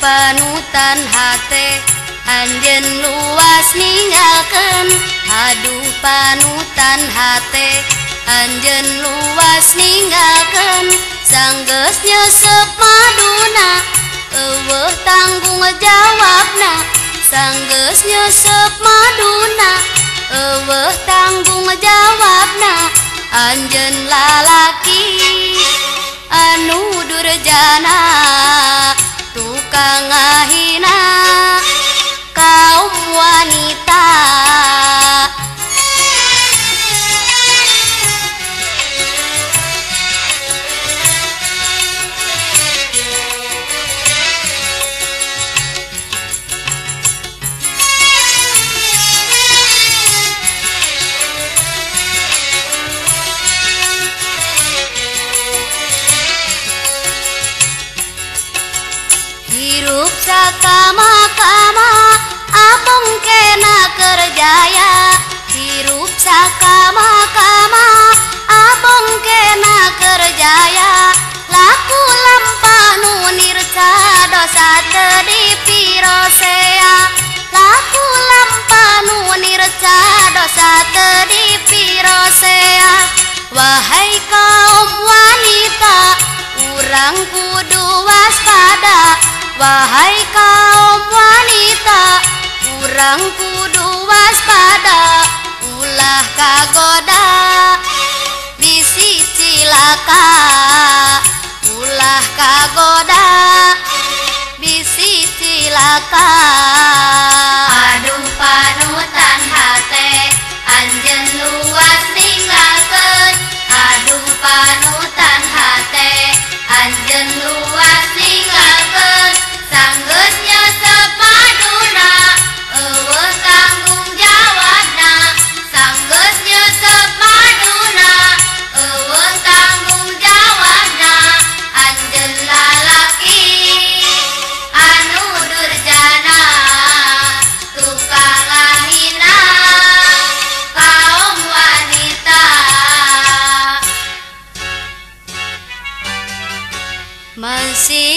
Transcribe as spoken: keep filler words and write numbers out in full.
panutan hate anjeun luas ninggalkeun. Aduh panutan hate anjeun luas ninggalkeun. Sanggeus nyesep maduna eueuh tanggung jawabna. Sanggeus nyesep maduna eueuh tanggung jawabna. Anjeun lalaki anu durjana tukang ngahina kaum wanita. Hirup sakama-kama abong kena kerjaya. Hirup sakama-kama abong kena kerjaya. Laku lampah nu nirca dosa teu dipirosea. Laku lampah nu nirca dosa teu dipirosea. Wahai kaum wanita urang kudu waspada. Wahai kaum wanita urang kudu waspada. Ulah kagoda bisi cilaka. Ulah kagoda bisi cilaka. Aduh panutan hate anjeun luas ninggalkeun. Aduh panutan hate anjeun luas ninggalkeun. Sanggeus nyesep maduna eueuh tanggung jawabna. Sanggeus nyesep maduna eueuh tanggung jawabna. Anjeun lalaki anu durjana tukang ngahina kaum wanita. Masih